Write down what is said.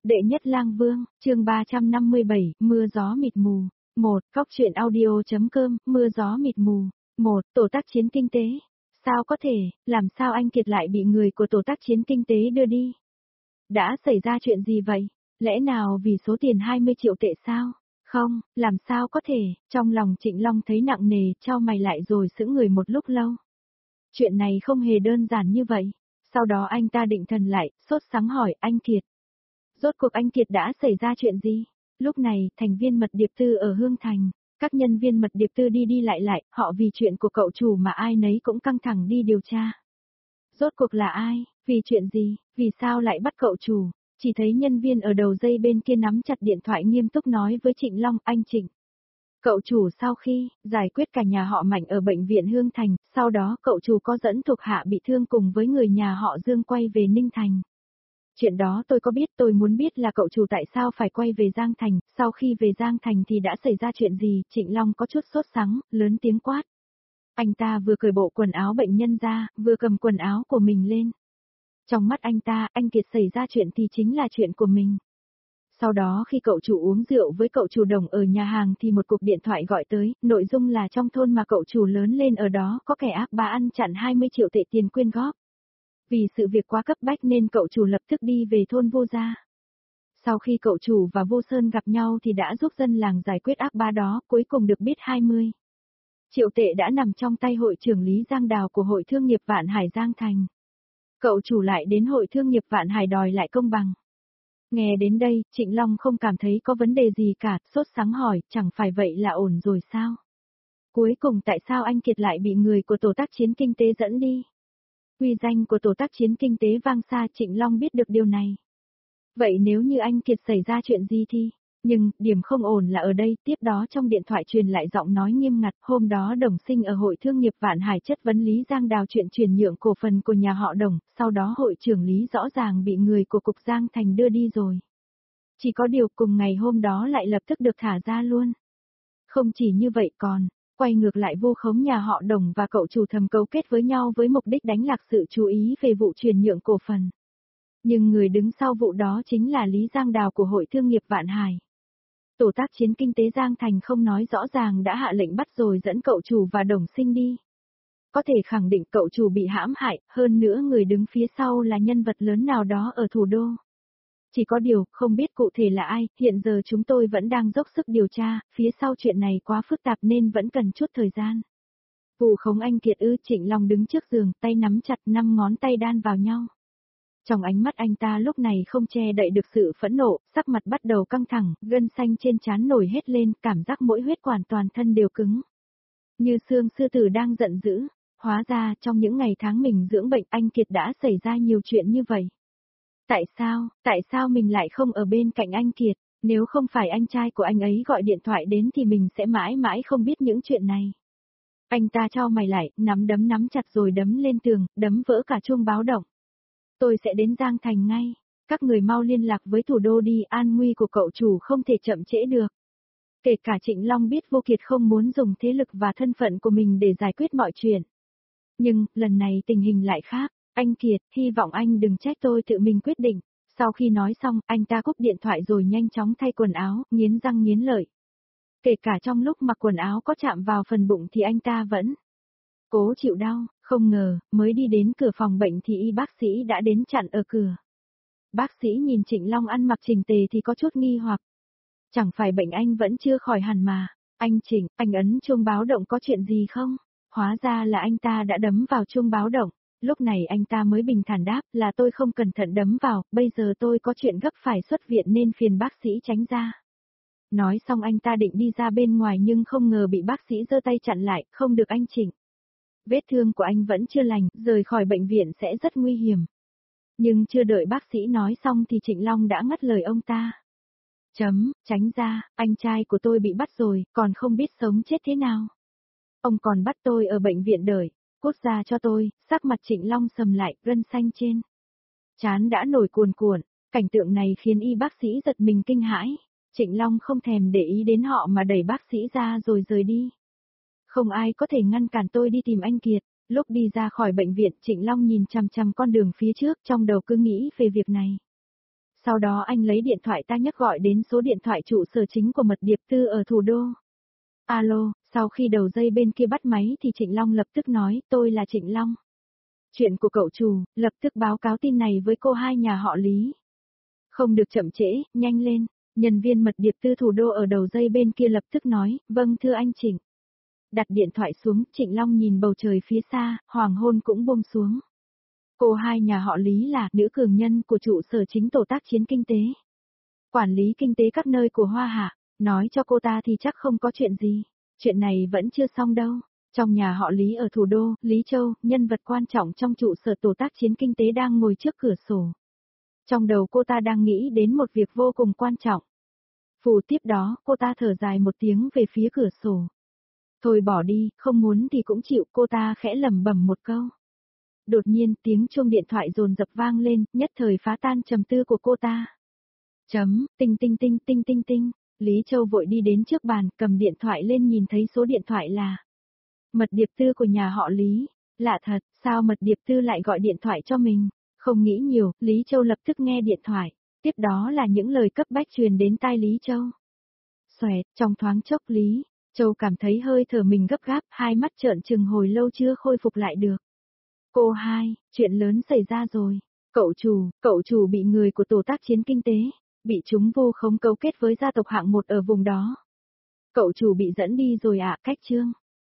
Đệ nhất lang vương, chương 357, mưa gió mịt mù. 1. Cóc truyện audio.com, mưa gió mịt mù. 1. Tổ tác chiến kinh tế. Sao có thể, làm sao anh Kiệt lại bị người của tổ tác chiến kinh tế đưa đi? Đã xảy ra chuyện gì vậy? Lẽ nào vì số tiền 20 triệu tệ sao? Không, làm sao có thể, trong lòng Trịnh Long thấy nặng nề, chau mày lại rồi sững người một lúc lâu. Chuyện này không hề đơn giản như vậy. Sau đó anh ta định thần lại, sốt sắng hỏi anh Kiệt. Rốt cuộc anh Kiệt đã xảy ra chuyện gì? Lúc này, thành viên mật điệp tư ở Hương Thành, các nhân viên mật điệp tư đi đi lại, họ vì chuyện của cậu chủ mà ai nấy cũng căng thẳng đi điều tra. Rốt cuộc là ai? Vì chuyện gì? Vì sao lại bắt cậu chủ? Chỉ thấy nhân viên ở đầu dây bên kia nắm chặt điện thoại nghiêm túc nói với Trịnh Long, anh Trịnh. Cậu chủ sau khi giải quyết cả nhà họ Mạnh ở bệnh viện Hương Thành, sau đó cậu chủ có dẫn thuộc hạ bị thương cùng với người nhà họ Dương quay về Ninh Thành. Chuyện đó tôi có biết, tôi muốn biết là cậu chủ tại sao phải quay về Giang Thành, sau khi về Giang Thành thì đã xảy ra chuyện gì? Trịnh Long có chút sốt sắng, lớn tiếng quát. Anh ta vừa cởi bộ quần áo bệnh nhân ra, vừa cầm quần áo của mình lên. Trong mắt anh ta, anh Kiệt xảy ra chuyện thì chính là chuyện của mình. Sau đó khi cậu chủ uống rượu với cậu chủ Đồng ở nhà hàng thì một cuộc điện thoại gọi tới, nội dung là trong thôn mà cậu chủ lớn lên ở đó có kẻ ác bá ăn chặn 20 triệu tệ tiền quyên góp. Vì sự việc quá cấp bách nên cậu chủ lập tức đi về thôn Vô Gia. Sau khi cậu chủ và Vô Sơn gặp nhau thì đã giúp dân làng giải quyết ác bá đó, cuối cùng được biết 20 triệu tệ đã nằm trong tay hội trưởng Lý Giang Đào của Hội Thương nghiệp Vạn Hải Giang Thành. Cậu chủ lại đến Hội Thương nghiệp Vạn Hải đòi lại công bằng. Nghe đến đây, Trịnh Long không cảm thấy có vấn đề gì cả, sốt sắng hỏi, chẳng phải vậy là ổn rồi sao? Cuối cùng tại sao anh Kiệt lại bị người của tổ tác chiến kinh tế dẫn đi? Uy danh của tổ tác chiến kinh tế vang xa, Trịnh Long biết được điều này. Vậy nếu như anh Kiệt xảy ra chuyện gì thì? Nhưng, điểm không ổn là ở đây, tiếp đó trong điện thoại truyền lại giọng nói nghiêm ngặt, hôm đó Đồng Sinh ở Hội Thương nghiệp Vạn Hải chất vấn Lý Giang Đào chuyện chuyển nhượng cổ phần của nhà họ Đồng, sau đó hội trưởng Lý rõ ràng bị người của Cục Giang Thành đưa đi rồi. Chỉ có điều cùng ngày hôm đó lại lập tức được thả ra luôn. Không chỉ như vậy còn, quay ngược lại vu khống nhà họ Đồng và cậu chủ thầm cấu kết với nhau với mục đích đánh lạc sự chú ý về vụ chuyển nhượng cổ phần. Nhưng người đứng sau vụ đó chính là Lý Giang Đào của Hội Thương nghiệp Vạn Hải. Tổ tác chiến kinh tế Giang Thành không nói rõ ràng đã hạ lệnh bắt rồi dẫn cậu chủ và Đồng Sinh đi. Có thể khẳng định cậu chủ bị hãm hại, hơn nữa người đứng phía sau là nhân vật lớn nào đó ở thủ đô. Chỉ có điều, không biết cụ thể là ai, hiện giờ chúng tôi vẫn đang dốc sức điều tra, phía sau chuyện này quá phức tạp nên vẫn cần chút thời gian. Vụ khống anh Kiệt Trịnh Long đứng trước giường, tay nắm chặt 5 ngón tay đan vào nhau. Trong ánh mắt anh ta lúc này không che đậy được sự phẫn nộ, sắc mặt bắt đầu căng thẳng, gân xanh trên trán nổi hết lên, cảm giác mỗi huyết quản toàn thân đều cứng. Như xương sư tử đang giận dữ, hóa ra trong những ngày tháng mình dưỡng bệnh anh Kiệt đã xảy ra nhiều chuyện như vậy. Tại sao mình lại không ở bên cạnh anh Kiệt, nếu không phải anh trai của anh ấy gọi điện thoại đến thì mình sẽ mãi mãi không biết những chuyện này. Anh ta chau mày lại, nắm chặt rồi đấm lên tường, đấm vỡ cả chuông báo động. Tôi sẽ đến Giang Thành ngay, các người mau liên lạc với thủ đô đi, an nguy của cậu chủ không thể chậm trễ được. Kể cả Trịnh Long biết Vô Kiệt không muốn dùng thế lực và thân phận của mình để giải quyết mọi chuyện. Nhưng, lần này tình hình lại khác, anh Kiệt, hy vọng anh đừng trách tôi tự mình quyết định. Sau khi nói xong, anh ta cúp điện thoại rồi nhanh chóng thay quần áo, nghiến răng nghiến lợi. Kể cả trong lúc mặc quần áo có chạm vào phần bụng thì anh ta vẫn cố chịu đau, không ngờ, mới đi đến cửa phòng bệnh thì y bác sĩ đã đến chặn ở cửa. Bác sĩ nhìn Trịnh Long ăn mặc chỉnh tề thì có chút nghi hoặc. Chẳng phải bệnh anh vẫn chưa khỏi hẳn mà, anh Trịnh, anh ấn chuông báo động có chuyện gì không? Hóa ra là anh ta đã đấm vào chuông báo động, lúc này anh ta mới bình thản đáp là tôi không cẩn thận đấm vào, bây giờ tôi có chuyện gấp phải xuất viện nên phiền bác sĩ tránh ra. Nói xong anh ta định đi ra bên ngoài nhưng không ngờ bị bác sĩ giơ tay chặn lại, không được anh Trịnh. Vết thương của anh vẫn chưa lành, rời khỏi bệnh viện sẽ rất nguy hiểm. Nhưng chưa đợi bác sĩ nói xong thì Trịnh Long đã ngắt lời ông ta. Tránh ra, anh trai của tôi bị bắt rồi, còn không biết sống chết thế nào. Ông còn bắt tôi ở bệnh viện đợi, cút ra cho tôi, sắc mặt Trịnh Long sầm lại, gân xanh trên trán đã nổi cuồn cuộn, cảnh tượng này khiến y bác sĩ giật mình kinh hãi. Trịnh Long không thèm để ý đến họ mà đẩy bác sĩ ra rồi rời đi. Không ai có thể ngăn cản tôi đi tìm anh Kiệt. Lúc đi ra khỏi bệnh viện, Trịnh Long nhìn chằm chằm con đường phía trước, trong đầu cứ nghĩ về việc này. Sau đó anh lấy điện thoại ta nhấc gọi đến số điện thoại trụ sở chính của Mật Điệp Tư ở thủ đô. Alo, sau khi đầu dây bên kia bắt máy thì Trịnh Long lập tức nói, tôi là Trịnh Long. Chuyện của cậu chủ, lập tức báo cáo tin này với cô hai nhà họ Lý. Không được chậm trễ, nhanh lên. Nhân viên Mật Điệp Tư thủ đô ở đầu dây bên kia lập tức nói, vâng thưa anh Trịnh. Đặt điện thoại xuống, Trịnh Long nhìn bầu trời phía xa, hoàng hôn cũng buông xuống. Cô hai nhà họ Lý là nữ cường nhân của trụ sở chính tổ tác chiến kinh tế. Quản lý kinh tế các nơi của Hoa Hạ, nói cho cô ta thì chắc không có chuyện gì. Chuyện này vẫn chưa xong đâu. Trong nhà họ Lý ở thủ đô, Lý Châu, nhân vật quan trọng trong trụ sở tổ tác chiến kinh tế đang ngồi trước cửa sổ. Trong đầu cô ta đang nghĩ đến một việc vô cùng quan trọng. Phù tiếp đó, cô ta thở dài một tiếng về phía cửa sổ. Thôi bỏ đi, không muốn thì cũng chịu, cô ta khẽ lẩm bẩm một câu. Đột nhiên tiếng chuông điện thoại dồn dập vang lên, nhất thời phá tan trầm tư của cô ta. Tinh tinh tinh tinh tinh tinh, Lý Châu vội đi đến trước bàn, cầm điện thoại lên nhìn thấy số điện thoại là Mật Điệp Tư của nhà họ Lý. Lạ thật, sao Mật Điệp Tư lại gọi điện thoại cho mình? Không nghĩ nhiều, Lý Châu lập tức nghe điện thoại. Tiếp đó là những lời cấp bách truyền đến tai Lý Châu. Xoẹt, trong thoáng chốc Lý Châu cảm thấy hơi thở mình gấp gáp, hai mắt trợn trừng hồi lâu chưa khôi phục lại được. Cô hai, chuyện lớn xảy ra rồi. Cậu chủ bị người của tổ tác chiến kinh tế, bị chúng vu khống cấu kết với gia tộc hạng một ở vùng đó. Cậu chủ bị dẫn đi rồi ạ, cách chương.